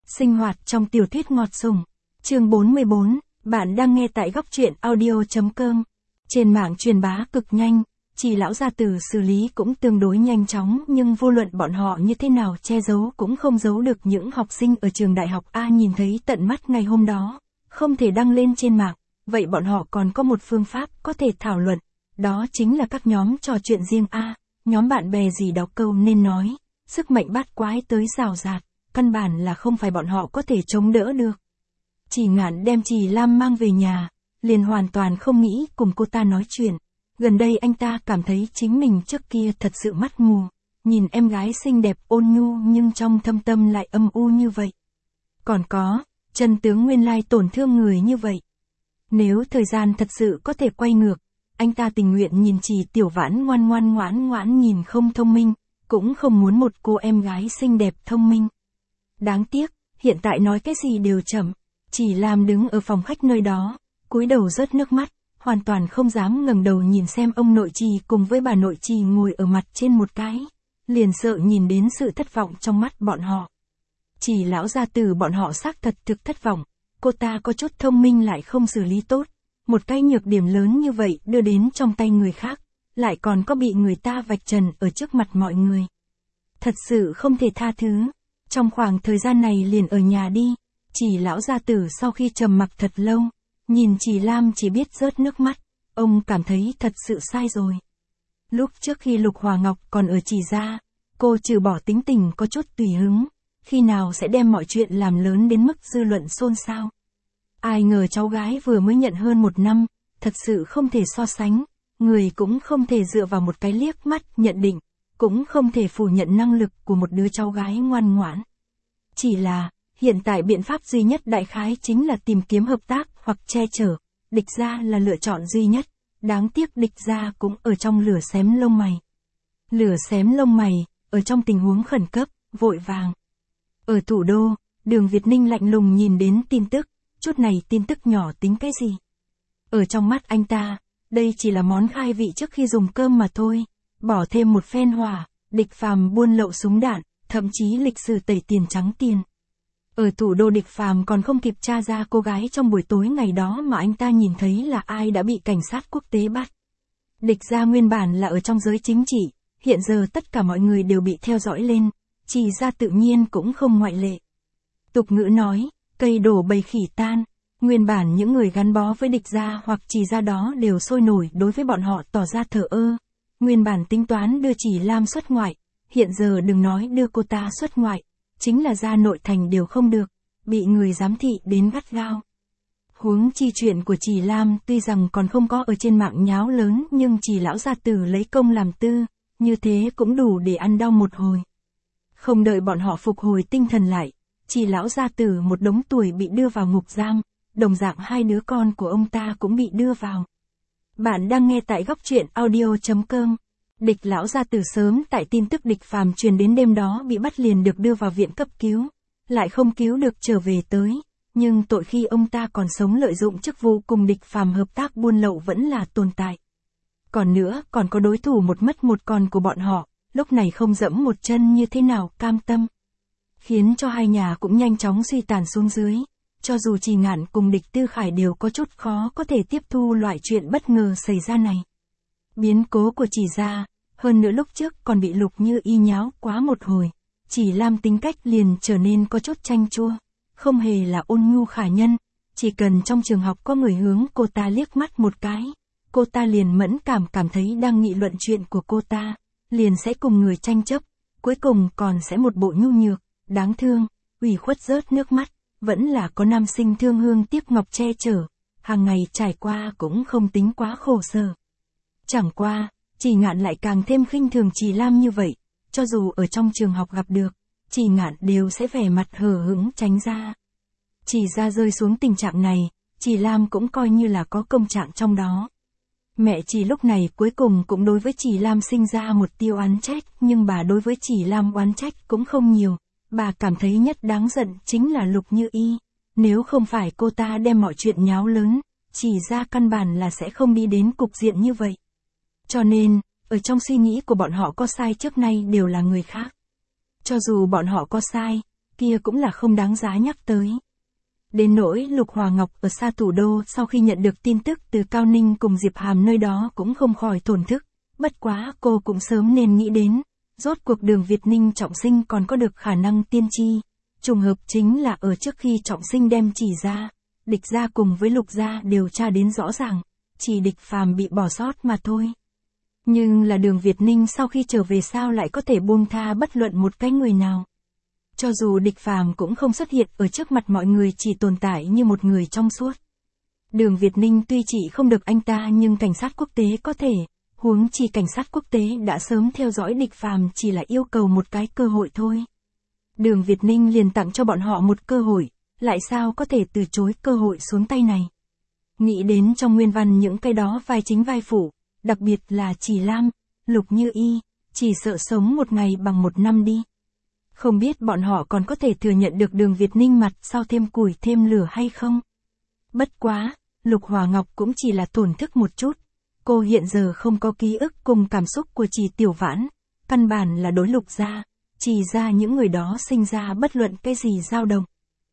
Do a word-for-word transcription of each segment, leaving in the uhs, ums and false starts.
Sinh hoạt trong tiểu thuyết ngọt sủng. Chương bốn mươi bốn, bạn đang nghe tại góc truyện audio chấm com. Trên mạng truyền bá cực nhanh, chỉ lão gia tử xử lý cũng tương đối nhanh chóng, nhưng vô luận bọn họ như thế nào che giấu cũng không giấu được những học sinh ở trường đại học A nhìn thấy tận mắt ngày hôm đó, không thể đăng lên trên mạng, vậy bọn họ còn có một phương pháp có thể thảo luận, đó chính là các nhóm trò chuyện riêng A, nhóm bạn bè gì đó câu nên nói, sức mạnh bát quái tới rào rạt, căn bản là không phải bọn họ có thể chống đỡ được. Chỉ Ngạn đem Trì Lam mang về nhà, liền hoàn toàn không nghĩ cùng cô ta nói chuyện. Gần đây anh ta cảm thấy chính mình trước kia thật sự mắt mù, nhìn em gái xinh đẹp ôn nhu nhưng trong thâm tâm lại âm u như vậy. Còn có, chân tướng nguyên lai tổn thương người như vậy. Nếu thời gian thật sự có thể quay ngược, anh ta tình nguyện nhìn Trì Tiểu Vãn ngoan ngoan ngoãn ngoãn nhìn không thông minh, cũng không muốn một cô em gái xinh đẹp thông minh. Đáng tiếc, hiện tại nói cái gì đều chậm. Chỉ Lam đứng ở phòng khách nơi đó, cúi đầu rớt nước mắt, hoàn toàn không dám ngẩng đầu nhìn xem ông nội Trì cùng với bà nội Trì ngồi ở mặt trên một cái, liền sợ nhìn đến sự thất vọng trong mắt bọn họ. Chỉ lão gia tử bọn họ xác thật thực thất vọng, cô ta có chút thông minh lại không xử lý tốt, một cái nhược điểm lớn như vậy đưa đến trong tay người khác, lại còn có bị người ta vạch trần ở trước mặt mọi người. Thật sự không thể tha thứ. Trong khoảng thời gian này liền ở nhà đi, Chỉ lão gia tử sau khi trầm mặc thật lâu, nhìn Trì Lam chỉ biết rớt nước mắt, ông cảm thấy thật sự sai rồi. Lúc trước khi Lục Hòa Ngọc còn ở Trì gia, cô trừ bỏ tính tình có chút tùy hứng, khi nào sẽ đem mọi chuyện làm lớn đến mức dư luận xôn xao. Ai ngờ cháu gái vừa mới nhận hơn một năm, thật sự không thể so sánh, người cũng không thể dựa vào một cái liếc mắt nhận định, cũng không thể phủ nhận năng lực của một đứa cháu gái ngoan ngoãn. Chỉ là, hiện tại biện pháp duy nhất đại khái chính là tìm kiếm hợp tác hoặc che chở, Địch gia là lựa chọn duy nhất, đáng tiếc Địch gia cũng ở trong lửa xém lông mày. Lửa xém lông mày, ở trong tình huống khẩn cấp, vội vàng. Ở thủ đô, Đường Việt Ninh lạnh lùng nhìn đến tin tức, chút này tin tức nhỏ tính cái gì? Ở trong mắt anh ta, đây chỉ là món khai vị trước khi dùng cơm mà thôi, bỏ thêm một phen hỏa, Địch Phàm buôn lậu súng đạn, thậm chí lịch sử tẩy tiền trắng tiền. Ở thủ đô Địch Phàm còn không kịp tra ra cô gái trong buổi tối ngày đó mà anh ta nhìn thấy là ai đã bị cảnh sát quốc tế bắt. Địch gia nguyên bản là ở trong giới chính trị, hiện giờ tất cả mọi người đều bị theo dõi lên, Trì gia tự nhiên cũng không ngoại lệ. Tục ngữ nói, cây đổ bầy khỉ tan, nguyên bản những người gắn bó với Địch gia hoặc Trì gia đó đều sôi nổi đối với bọn họ tỏ ra thờ ơ. Nguyên bản tính toán đưa Trì Lam xuất ngoại, hiện giờ đừng nói đưa cô ta xuất ngoại, chính là ra nội thành đều không được, bị người giám thị đến gắt gao. Huống chi chuyện của Trì Lam tuy rằng còn không có ở trên mạng nháo lớn nhưng Trì lão gia tử lấy công làm tư, như thế cũng đủ để ăn đau một hồi. Không đợi bọn họ phục hồi tinh thần lại, Trì lão gia tử một đống tuổi bị đưa vào ngục giam, đồng dạng hai đứa con của ông ta cũng bị đưa vào. Bạn đang nghe tại góc truyện audio chấm com. Địch lão gia tử sớm tại tin tức Địch Phàm truyền đến đêm đó bị bắt liền được đưa vào viện cấp cứu, lại không cứu được trở về tới, nhưng tội khi ông ta còn sống lợi dụng chức vụ cùng Địch Phàm hợp tác buôn lậu vẫn là tồn tại. Còn nữa, còn có đối thủ một mất một còn của bọn họ, lúc này không dẫm một chân như thế nào cam tâm. Khiến cho hai nhà cũng nhanh chóng suy tàn xuống dưới, cho dù Trì Ngạn cùng Địch Tư Khải đều có chút khó có thể tiếp thu loại chuyện bất ngờ xảy ra này. Biến cố của Trì gia, hơn nữa lúc trước còn bị Lục Như Y nháo quá một hồi, Trì Lam tính cách liền trở nên có chút chanh chua, không hề là ôn nhu khả nhân, chỉ cần trong trường học có người hướng cô ta liếc mắt một cái, cô ta liền mẫn cảm cảm thấy đang nghị luận chuyện của cô ta, liền sẽ cùng người tranh chấp, cuối cùng còn sẽ một bộ nhu nhược, đáng thương, ủy khuất rớt nước mắt, vẫn là có nam sinh thương hương tiếc ngọc che chở, hàng ngày trải qua cũng không tính quá khổ sở. Chẳng qua, Trì Ngạn lại càng thêm khinh thường Trì Lam như vậy, cho dù ở trong trường học gặp được, Trì Ngạn đều sẽ vẻ mặt hờ hững tránh ra. Trì gia rơi xuống tình trạng này, Trì Lam cũng coi như là có công trạng trong đó. Mẹ Trì lúc này cuối cùng cũng đối với Trì Lam sinh ra một tia oán trách, nhưng bà đối với Trì Lam oán trách cũng không nhiều, bà cảm thấy nhất đáng giận chính là Lục Như Y, nếu không phải cô ta đem mọi chuyện nháo lớn, Trì gia căn bản là sẽ không đi đến cục diện như vậy. Cho nên, ở trong suy nghĩ của bọn họ có sai trước nay đều là người khác. Cho dù bọn họ có sai, kia cũng là không đáng giá nhắc tới. Đến nỗi Lục Hòa Ngọc ở xa thủ đô sau khi nhận được tin tức từ Cao Ninh cùng Diệp Hàm nơi đó cũng không khỏi thổn thức, bất quá cô cũng sớm nên nghĩ đến, rốt cuộc Đường Việt Ninh trọng sinh còn có được khả năng tiên tri, trùng hợp chính là ở trước khi trọng sinh đem chỉ ra, Địch gia cùng với Lục gia điều tra đến rõ ràng, chỉ Địch Phàm bị bỏ sót mà thôi. Nhưng là Đường Việt Ninh sau khi trở về sao lại có thể buông tha bất luận một cái người nào. Cho dù Địch Phàm cũng không xuất hiện ở trước mặt mọi người chỉ tồn tại như một người trong suốt. Đường Việt Ninh tuy chỉ không được anh ta nhưng cảnh sát quốc tế có thể, huống chi cảnh sát quốc tế đã sớm theo dõi Địch Phàm chỉ là yêu cầu một cái cơ hội thôi. Đường Việt Ninh liền tặng cho bọn họ một cơ hội, lại sao có thể từ chối cơ hội xuống tay này. Nghĩ đến trong nguyên văn những cái đó vai chính vai phụ, đặc biệt là Chỉ Lam, Lục Như Y, chỉ sợ sống một ngày bằng một năm đi. Không biết bọn họ còn có thể thừa nhận được Đường Việt Ninh mặt sau thêm củi thêm lửa hay không? Bất quá, Lục Hòa Ngọc cũng chỉ là tổn thức một chút. Cô hiện giờ không có ký ức cùng cảm xúc của Chỉ Tiểu Vãn, căn bản là đối Lục gia, Chỉ ra những người đó sinh ra bất luận cái gì dao động.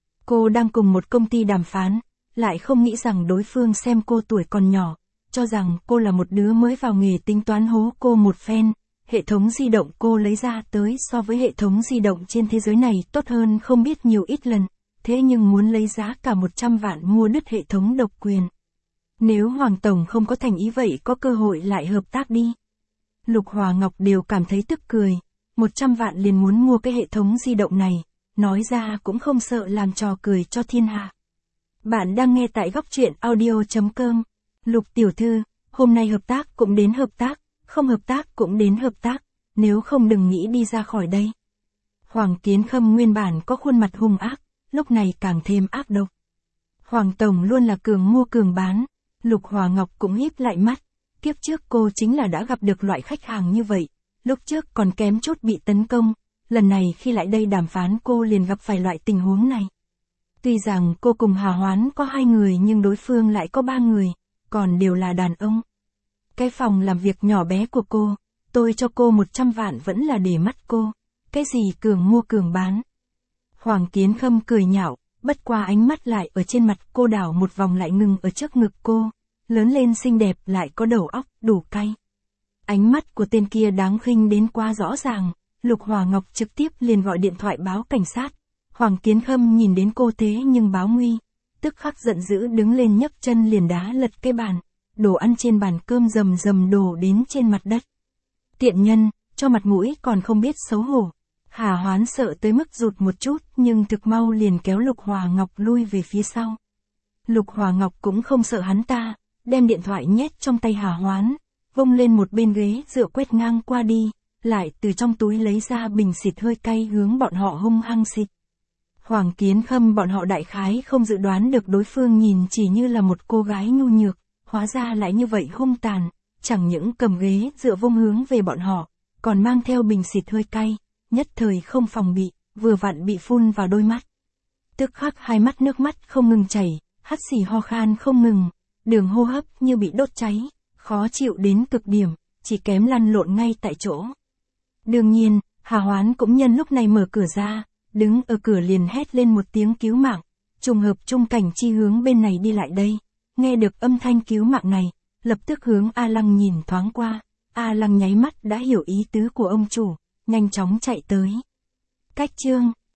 Cô đang cùng một công ty đàm phán, lại không nghĩ rằng đối phương xem cô tuổi còn nhỏ, cho rằng cô là một đứa mới vào nghề tính toán hố cô một phen. Hệ thống di động cô lấy ra tới so với hệ thống di động trên thế giới này tốt hơn không biết nhiều ít lần, thế nhưng muốn lấy giá cả một trăm vạn mua đứt hệ thống độc quyền. Nếu Hoàng Tổng không có thành ý vậy có cơ hội lại hợp tác đi. Lục Hòa Ngọc đều cảm thấy tức cười, một trăm vạn liền muốn mua cái hệ thống di động này, nói ra cũng không sợ làm trò cười cho thiên hạ. Bạn đang nghe tại góc truyện audio chấm com. Lục tiểu thư, hôm nay hợp tác cũng đến hợp tác, không hợp tác cũng đến hợp tác, nếu không đừng nghĩ đi ra khỏi đây. Hoàng Kiến Khâm nguyên bản có khuôn mặt hung ác, lúc này càng thêm ác độc. Hoàng Tổng luôn là cường mua cường bán, Lục Hòa Ngọc cũng híp lại mắt, kiếp trước cô chính là đã gặp được loại khách hàng như vậy, lúc trước còn kém chút bị tấn công, lần này khi lại đây đàm phán cô liền gặp phải loại tình huống này. Tuy rằng cô cùng Hà Hoán có hai người nhưng đối phương lại có ba người, còn đều là đàn ông. Cái phòng làm việc nhỏ bé của cô, tôi cho cô một trăm vạn vẫn là để mắt cô, cái gì cường mua cường bán. Hoàng Kiến Khâm cười nhạo, bất qua ánh mắt lại ở trên mặt cô đảo một vòng lại ngừng ở trước ngực cô, lớn lên xinh đẹp lại có đầu óc, đủ cay. Ánh mắt của tên kia đáng khinh đến quá rõ ràng, Lục Hòa Ngọc trực tiếp liền gọi điện thoại báo cảnh sát. Hoàng Kiến Khâm nhìn đến cô thế nhưng báo nguy, tức khắc giận dữ đứng lên nhấc chân liền đá lật cái bàn, đồ ăn trên bàn cơm rầm rầm đổ đến trên mặt đất. Tiện nhân, cho mặt mũi còn không biết xấu hổ. Hà Hoán sợ tới mức rụt một chút nhưng thực mau liền kéo Lục Hòa Ngọc lui về phía sau. Lục Hòa Ngọc cũng không sợ hắn ta, đem điện thoại nhét trong tay Hà Hoán, vung lên một bên ghế dựa quét ngang qua đi, lại từ trong túi lấy ra bình xịt hơi cay hướng bọn họ hung hăng xịt. Hoàng Kiến Khâm bọn họ đại khái không dự đoán được đối phương nhìn chỉ như là một cô gái nhu nhược, hóa ra lại như vậy hung tàn, chẳng những cầm ghế dựa vung hướng về bọn họ, còn mang theo bình xịt hơi cay, nhất thời không phòng bị, vừa vặn bị phun vào đôi mắt. Tức khắc hai mắt nước mắt không ngừng chảy, hắt xì ho khan không ngừng, đường hô hấp như bị đốt cháy, khó chịu đến cực điểm, chỉ kém lăn lộn ngay tại chỗ. Đương nhiên, Hà Hoán cũng nhân lúc này mở cửa ra, đứng ở cửa liền hét lên một tiếng cứu mạng, trùng hợp Trung Cảnh Chi hướng bên này đi lại đây, nghe được âm thanh cứu mạng này, lập tức hướng A Lăng nhìn thoáng qua, A Lăng nháy mắt đã hiểu ý tứ của ông chủ, nhanh chóng chạy tới. Cách chương